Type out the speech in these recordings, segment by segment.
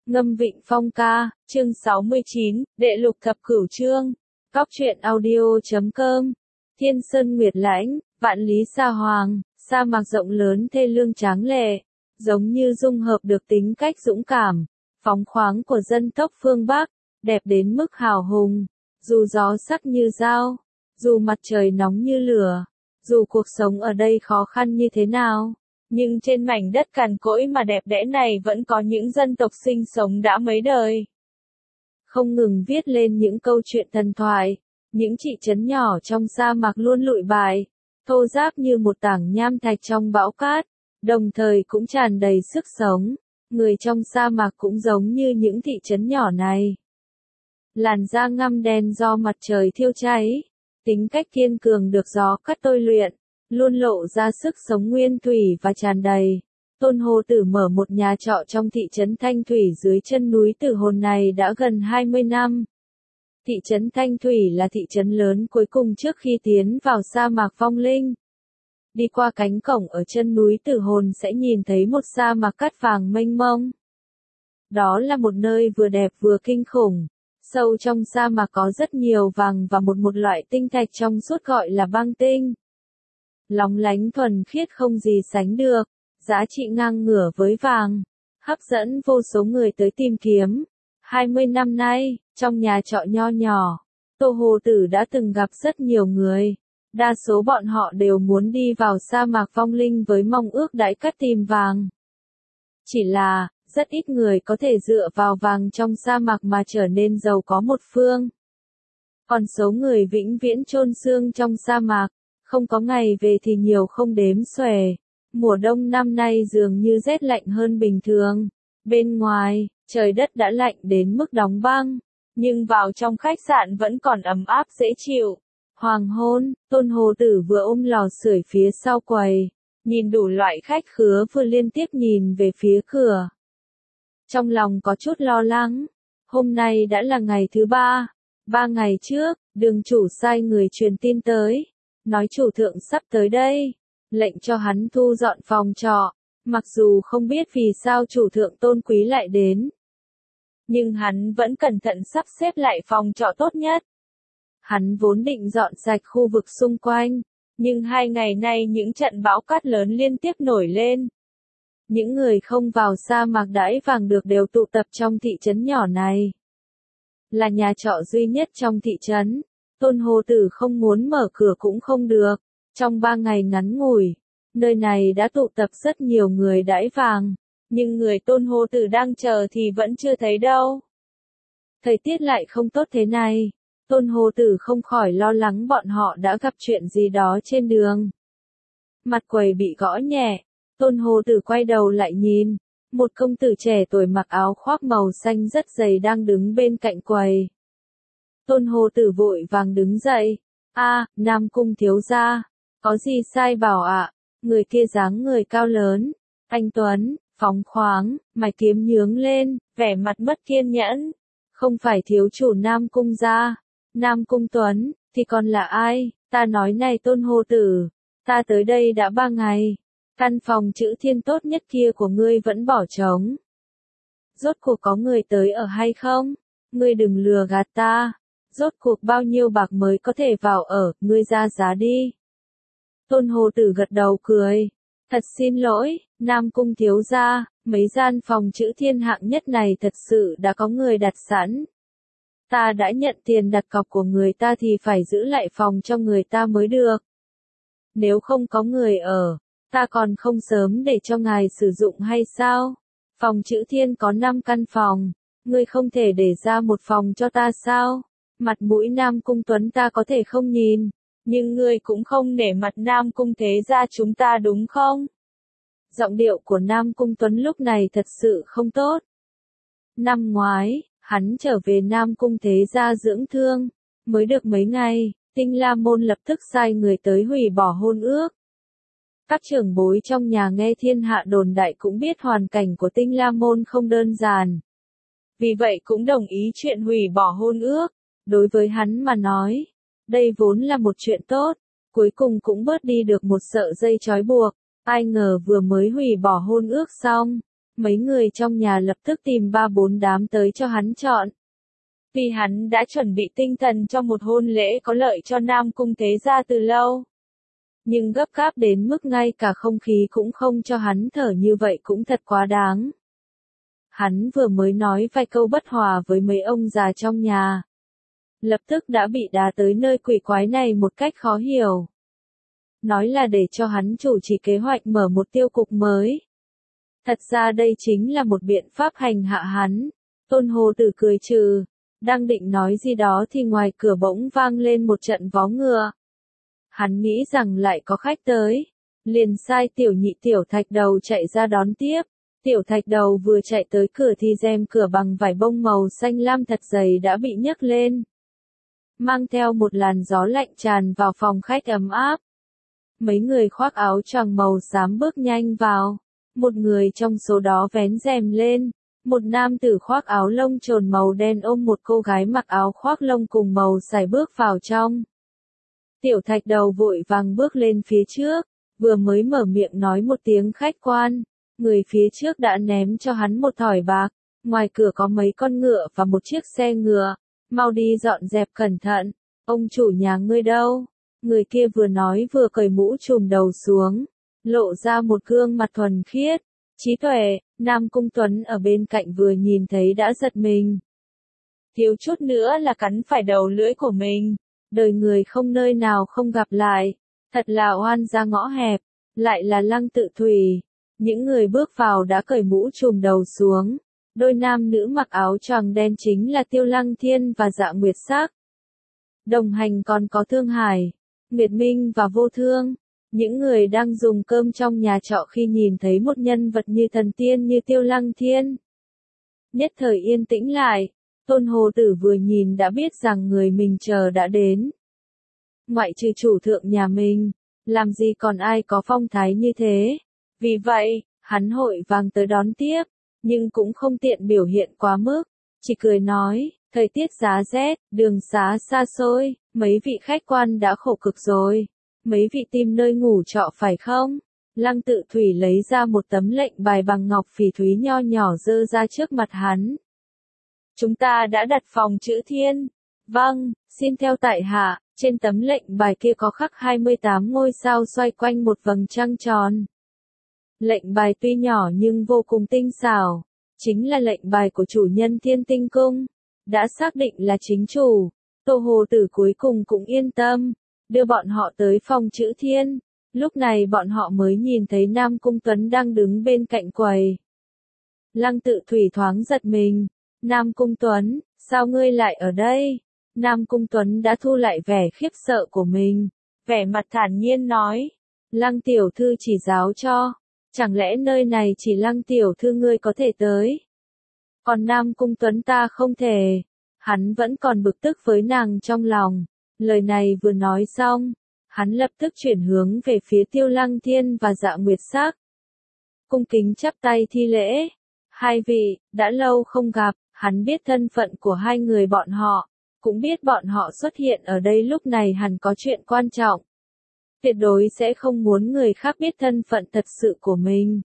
Ngâm Vịnh Phong ca, chương 69, đệ lục thập cửu chương. Cóc truyện audio.com. Thiên sơn nguyệt lãnh, vạn lý sa hoàng, sa mạc rộng lớn thê lương tráng lệ, giống như dung hợp được tính cách dũng cảm, phóng khoáng của dân tộc phương Bắc, đẹp đến mức hào hùng. Dù gió sắc như dao, dù mặt trời nóng như lửa, dù cuộc sống ở đây khó khăn như thế nào, nhưng trên mảnh đất cằn cỗi mà đẹp đẽ này vẫn có những dân tộc sinh sống đã mấy đời. Không ngừng viết lên những câu chuyện thần thoại, những thị trấn nhỏ trong sa mạc luôn lụi bại, thô ráp như một tảng nham thạch trong bão cát, đồng thời cũng tràn đầy sức sống. Người trong sa mạc cũng giống như những thị trấn nhỏ này. Làn da ngăm đen do mặt trời thiêu cháy, tính cách kiên cường được gió cắt tôi luyện, luôn lộ ra sức sống nguyên thủy và tràn đầy. Tôn Hồ Tử mở một nhà trọ trong thị trấn Thanh Thủy dưới chân núi Tử Hồn này đã gần 20 năm. Thị trấn Thanh Thủy là thị trấn lớn cuối cùng trước khi tiến vào sa mạc vong linh. Đi qua cánh cổng ở chân núi Tử Hồn sẽ nhìn thấy một sa mạc cát vàng mênh mông. Đó là một nơi vừa đẹp vừa kinh khủng. Sâu trong sa mạc có rất nhiều vàng và một loại tinh thạch trong suốt gọi là băng tinh. Lóng lánh thuần khiết không gì sánh được, giá trị ngang ngửa với vàng, hấp dẫn vô số người tới tìm kiếm. 20 năm nay, trong nhà trọ nho nhỏ, Tô Hồ Tử đã từng gặp rất nhiều người. Đa số bọn họ đều muốn đi vào sa mạc vong linh với mong ước đãi cắt tìm vàng. Chỉ là, rất ít người có thể dựa vào vàng trong sa mạc mà trở nên giàu có một phương. Còn số người vĩnh viễn chôn xương trong sa mạc, không có ngày về thì nhiều không đếm xuể. Mùa đông năm nay dường như rét lạnh hơn bình thường. Bên ngoài, trời đất đã lạnh đến mức đóng băng, nhưng vào trong khách sạn vẫn còn ấm áp dễ chịu. Hoàng hôn, Tôn Hồ Tử vừa ôm lò sưởi phía sau quầy, nhìn đủ loại khách khứa vừa liên tiếp nhìn về phía cửa. Trong lòng có chút lo lắng, hôm nay đã là ngày thứ 3. 3 ngày trước, đường chủ sai người truyền tin tới, nói chủ thượng sắp tới đây, lệnh cho hắn thu dọn phòng trọ, mặc dù không biết vì sao chủ thượng tôn quý lại đến. Nhưng hắn vẫn cẩn thận sắp xếp lại phòng trọ tốt nhất. Hắn vốn định dọn sạch khu vực xung quanh, nhưng 2 ngày nay những trận bão cát lớn liên tiếp nổi lên. Những người không vào sa mạc đãi vàng được đều tụ tập trong thị trấn nhỏ này. Là nhà trọ duy nhất trong thị trấn, Tôn Hồ Tử không muốn mở cửa cũng không được. Trong 3 ngày ngắn ngủi, nơi này đã tụ tập rất nhiều người đãi vàng, nhưng người Tôn Hồ Tử đang chờ thì vẫn chưa thấy đâu. Thời tiết lại không tốt thế này, Tôn Hồ Tử không khỏi lo lắng bọn họ đã gặp chuyện gì đó trên đường. Mặt quầy bị gõ nhẹ, Tôn Hồ Tử quay đầu lại nhìn, một công tử trẻ tuổi mặc áo khoác màu xanh rất dày đang đứng bên cạnh quầy. Tôn Hồ Tử vội vàng đứng dậy, Nam Cung thiếu gia, có gì sai bảo ạ? Người kia dáng người cao lớn, anh tuấn, phóng khoáng, mày kiếm nhướng lên, vẻ mặt mất kiên nhẫn. Không phải thiếu chủ Nam Cung gia, Nam Cung Tuấn, thì còn là ai? Ta nói này Tôn Hồ Tử, ta tới đây đã 3 ngày. Căn phòng chữ thiên tốt nhất kia của ngươi vẫn bỏ trống. Rốt cuộc có người tới ở hay không? Ngươi đừng lừa gạt ta. Rốt cuộc bao nhiêu bạc mới có thể vào ở, ngươi ra giá đi. Tôn Hồ Tử gật đầu cười. Thật xin lỗi, Nam Cung thiếu gia, mấy gian phòng chữ thiên hạng nhất này thật sự đã có người đặt sẵn. Ta đã nhận tiền đặt cọc của người ta thì phải giữ lại phòng cho người ta mới được. Nếu không có người ở, ta còn không sớm để cho ngài sử dụng hay sao? Phòng chữ thiên có 5 căn phòng, ngươi không thể để ra một phòng cho ta sao? Mặt mũi Nam Cung Tuấn ta có thể không nhìn, nhưng ngươi cũng không nể mặt Nam Cung thế gia chúng ta đúng không? Giọng điệu của Nam Cung Tuấn lúc này thật sự không tốt. Năm ngoái, hắn trở về Nam Cung thế gia dưỡng thương, mới được mấy ngày, Tinh La Môn lập tức sai người tới hủy bỏ hôn ước. Các trưởng bối trong nhà nghe thiên hạ đồn đại cũng biết hoàn cảnh của Tinh La Môn không đơn giản. Vì vậy cũng đồng ý chuyện hủy bỏ hôn ước. Đối với hắn mà nói, đây vốn là một chuyện tốt, cuối cùng cũng bớt đi được một sợi dây trói buộc. Ai ngờ vừa mới hủy bỏ hôn ước xong, mấy người trong nhà lập tức tìm 3-4 đám tới cho hắn chọn. Vì hắn đã chuẩn bị tinh thần cho một hôn lễ có lợi cho Nam Cung thế gia từ lâu. Nhưng gấp gáp đến mức ngay cả không khí cũng không cho hắn thở như vậy cũng thật quá đáng. Hắn vừa mới nói vài câu bất hòa với mấy ông già trong nhà. Lập tức đã bị đá tới nơi quỷ quái này một cách khó hiểu. Nói là để cho hắn chủ trì kế hoạch mở một tiêu cục mới. Thật ra đây chính là một biện pháp hành hạ hắn. Tôn Hồ Tử cười trừ, đang định nói gì đó thì ngoài cửa bỗng vang lên một trận vó ngựa. Hắn nghĩ rằng lại có khách tới, liền sai Tiểu Nhị Tiểu Thạch Đầu chạy ra đón tiếp. Tiểu Thạch Đầu vừa chạy tới cửa thì rèm cửa bằng vải bông màu xanh lam thật dày đã bị nhấc lên, mang theo một làn gió lạnh tràn vào phòng khách ấm áp. Mấy người khoác áo choàng màu xám bước nhanh vào, một người trong số đó vén rèm lên, một nam tử khoác áo lông trồn màu đen ôm một cô gái mặc áo khoác lông cùng màu sải bước vào trong. Tiểu Thạch Đầu vội vàng bước lên phía trước, vừa mới mở miệng nói một tiếng khách quan, người phía trước đã ném cho hắn một thỏi bạc, ngoài cửa có mấy con ngựa và một chiếc xe ngựa, mau đi dọn dẹp cẩn thận, ông chủ nhà ngươi đâu? Người kia vừa nói vừa cởi mũ trùm đầu xuống, lộ ra một gương mặt thuần khiết, trí tuệ. Nam Cung Tuấn ở bên cạnh vừa nhìn thấy đã giật mình. Thiếu chút nữa là cắn phải đầu lưỡi của mình, đời người không nơi nào không gặp lại, thật là oan gia ngõ hẹp, lại là Lăng Tự Thủy. Những người bước vào đã cởi mũ trùm đầu xuống, đôi nam nữ mặc áo choàng đen chính là Tiêu Lăng Thiên và Dạ Nguyệt Sắc. Đồng hành còn có Thương Hải, Nguyệt Minh và Vô Thương. Những người đang dùng cơm trong nhà trọ khi nhìn thấy một nhân vật như thần tiên như Tiêu Lăng Thiên, nhất thời yên tĩnh lại. Tôn Hồ Tử vừa nhìn đã biết rằng người mình chờ đã đến. Ngoại trừ chủ thượng nhà mình, làm gì còn ai có phong thái như thế. Vì vậy, hắn hội vàng tới đón tiếp, nhưng cũng không tiện biểu hiện quá mức, chỉ cười nói, thời tiết giá rét, đường xá xa xôi, mấy vị khách quan đã khổ cực rồi. Mấy vị tìm nơi ngủ trọ phải không? Lăng Tự Thủy lấy ra một tấm lệnh bài bằng ngọc phỉ thúy nho nhỏ dơ ra trước mặt hắn. Chúng ta đã đặt phòng chữ Thiên. Vâng, xin theo tại hạ. Trên tấm lệnh bài kia có khắc 28 ngôi sao xoay quanh một vầng trăng tròn. Lệnh bài tuy nhỏ nhưng vô cùng tinh xảo, chính là lệnh bài của chủ nhân Thiên Tinh Cung, đã xác định là chính chủ. Tô Hồ Tử cuối cùng cũng yên tâm, đưa bọn họ tới phòng chữ Thiên. Lúc này bọn họ mới nhìn thấy Nam Cung Tuấn đang đứng bên cạnh quầy. Lăng Tự Thủy thoáng giật mình. Nam Cung Tuấn, sao ngươi lại ở đây? Nam Cung Tuấn đã thu lại vẻ khiếp sợ của mình, vẻ mặt thản nhiên nói. Lăng tiểu thư chỉ giáo cho, chẳng lẽ nơi này chỉ Lăng tiểu thư ngươi có thể tới? Còn Nam Cung Tuấn ta không thể. Hắn vẫn còn bực tức với nàng trong lòng. Lời này vừa nói xong, hắn lập tức chuyển hướng về phía Tiêu Lăng Thiên và Dạ Nguyệt Sắc. Cung kính chắp tay thi lễ. Hai vị, đã lâu không gặp, hắn biết thân phận của hai người bọn họ, cũng biết bọn họ xuất hiện ở đây lúc này hẳn có chuyện quan trọng. Tuyệt đối sẽ không muốn người khác biết thân phận thật sự của mình.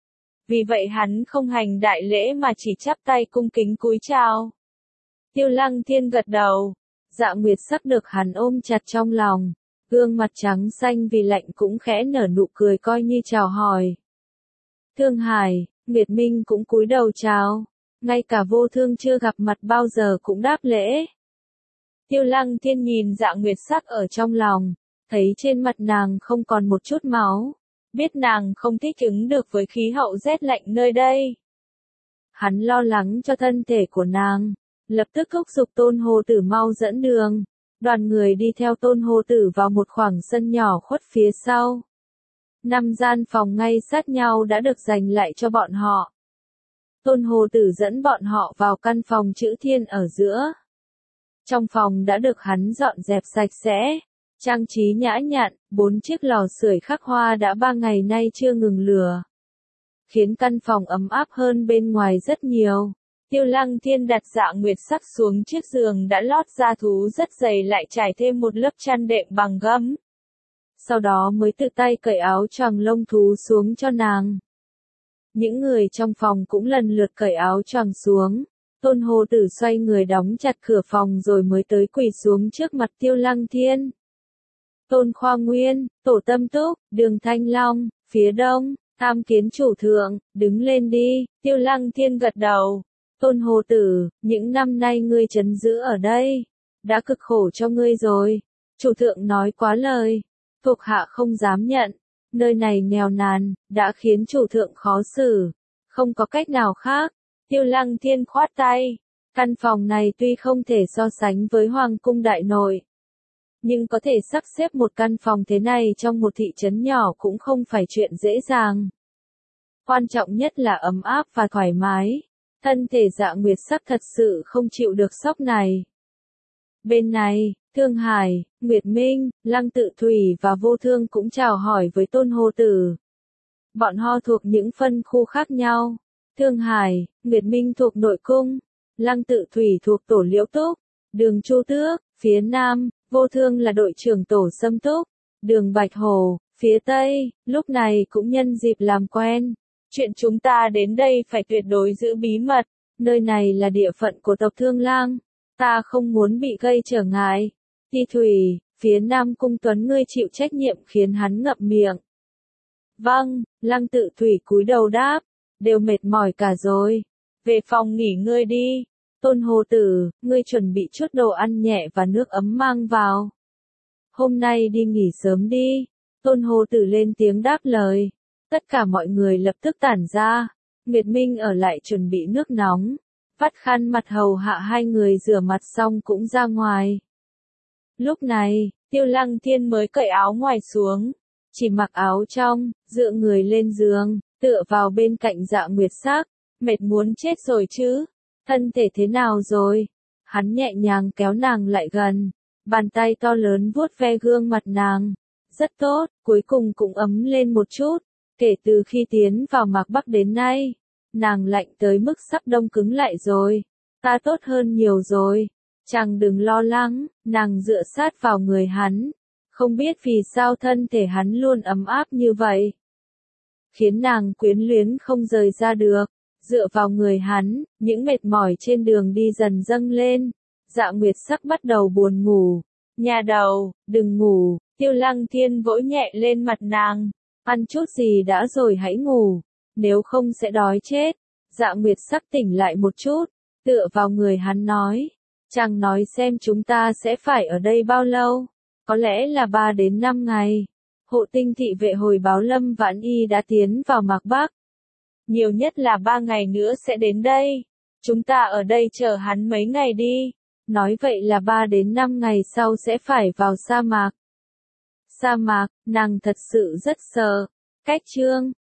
Vì vậy hắn không hành đại lễ mà chỉ chắp tay cung kính cúi chào. Tiêu Lăng Thiên gật đầu. Dạ Nguyệt Sắc được hắn ôm chặt trong lòng, gương mặt trắng xanh vì lạnh cũng khẽ nở nụ cười coi như chào hỏi. Thương Hải, Nguyệt Minh cũng cúi đầu chào, ngay cả Vô Thương chưa gặp mặt bao giờ cũng đáp lễ. Tiêu Lăng Thiên nhìn Dạ Nguyệt Sắc ở trong lòng, thấy trên mặt nàng không còn một chút máu, biết nàng không thích ứng được với khí hậu rét lạnh nơi đây. Hắn lo lắng cho thân thể của nàng, lập tức thúc giục Tôn Hồ Tử mau dẫn đường. Đoàn người đi theo Tôn Hồ Tử vào một khoảng sân nhỏ khuất phía sau. 5 gian phòng ngay sát nhau đã được dành lại cho bọn họ. Tôn Hồ Tử dẫn bọn họ vào căn phòng chữ Thiên ở giữa. Trong phòng đã được hắn dọn dẹp sạch sẽ, trang trí nhã nhặn, 4 chiếc lò sưởi khắc hoa đã 3 ngày nay chưa ngừng lửa, khiến căn phòng ấm áp hơn bên ngoài rất nhiều. Tiêu Lăng Thiên đặt Dạ Nguyệt Sắc xuống chiếc giường đã lót da thú rất dày lại trải thêm một lớp chăn đệm bằng gấm. Sau đó mới tự tay cởi áo choàng lông thú xuống cho nàng. Những người trong phòng cũng lần lượt cởi áo choàng xuống. Tôn Hồ Tử xoay người đóng chặt cửa phòng rồi mới tới quỳ xuống trước mặt Tiêu Lăng Thiên. Tôn Khoa Nguyên, Tổ Tâm Túc, Đường Thanh Long, phía đông, tham kiến chủ thượng, đứng lên đi. Tiêu Lăng Thiên gật đầu. Tôn Hồ Tử, những năm nay ngươi trấn giữ ở đây, đã cực khổ cho ngươi rồi. Chủ thượng nói quá lời, thuộc hạ không dám nhận. Nơi này nghèo nàn, đã khiến chủ thượng khó xử. Không có cách nào khác. Tiêu Lăng Thiên khoát tay. Căn phòng này tuy không thể so sánh với Hoàng cung đại nội, nhưng có thể sắp xếp một căn phòng thế này trong một thị trấn nhỏ cũng không phải chuyện dễ dàng. Quan trọng nhất là ấm áp và thoải mái. Thân thể Dạ Nguyệt Sắc thật sự không chịu được sốc này. Bên này, Thương Hải, Nguyệt Minh, Lăng Tự Thủy và Vô Thương cũng chào hỏi với Tôn Hồ Tử. Bọn họ thuộc những phân khu khác nhau. Thương Hải, Nguyệt Minh thuộc nội cung, Lăng Tự Thủy thuộc tổ Liễu Túc, Đường Chu Tước, phía nam, Vô Thương là đội trưởng tổ Sâm Túc, Đường Bạch Hồ, phía tây, lúc này cũng nhân dịp làm quen. Chuyện chúng ta đến đây phải tuyệt đối giữ bí mật, nơi này là địa phận của tộc Thương Lang, ta không muốn bị gây trở ngại. Ti Thủy, phía nam cung Tuấn ngươi chịu trách nhiệm khiến hắn ngậm miệng. Vâng, Lăng Tự Thủy cúi đầu đáp, đều mệt mỏi cả rồi. Về phòng nghỉ ngơi đi. Tôn Hồ Tử, ngươi chuẩn bị chút đồ ăn nhẹ và nước ấm mang vào. Hôm nay đi nghỉ sớm đi. Tôn Hồ Tử lên tiếng đáp lời. Tất cả mọi người lập tức tản ra. Nguyệt Minh ở lại chuẩn bị nước nóng. Vắt khăn mặt hầu hạ hai người rửa mặt xong cũng ra ngoài. Lúc này, Tiêu Lăng Thiên mới cởi áo ngoài xuống. Chỉ mặc áo trong, dựa người lên giường, tựa vào bên cạnh Dạ Nguyệt Sắc. Mệt muốn chết rồi chứ. Thân thể thế nào rồi? Hắn nhẹ nhàng kéo nàng lại gần. Bàn tay to lớn vuốt ve gương mặt nàng. Rất tốt, cuối cùng cũng ấm lên một chút. Kể từ khi tiến vào Mạc Bắc đến nay, nàng lạnh tới mức sắp đông cứng lại rồi. Ta tốt hơn nhiều rồi. Chàng đừng lo lắng, nàng dựa sát vào người hắn. Không biết vì sao thân thể hắn luôn ấm áp như vậy. Khiến nàng quyến luyến không rời ra được. Dựa vào người hắn, những mệt mỏi trên đường đi dần dâng lên. Dạ Nguyệt Sắc bắt đầu buồn ngủ. Nhà đầu, đừng ngủ. Tiêu Lăng Thiên vỗ nhẹ lên mặt nàng. Ăn chút gì đã rồi hãy ngủ. Nếu không sẽ đói chết. Dạ Nguyệt Sắc tỉnh lại một chút. Tựa vào người hắn nói. Chàng nói xem chúng ta sẽ phải ở đây bao lâu. Có lẽ là 3 đến 5 ngày. Hộ Tinh thị vệ hồi báo Lâm Vãn Y đã tiến vào Mạc Bắc. Nhiều nhất là 3 ngày nữa sẽ đến đây. Chúng ta ở đây chờ hắn mấy ngày đi. Nói vậy là 3 đến 5 ngày sau sẽ phải vào sa mạc. Sa mạc, nàng thật sự rất sợ. Cách chương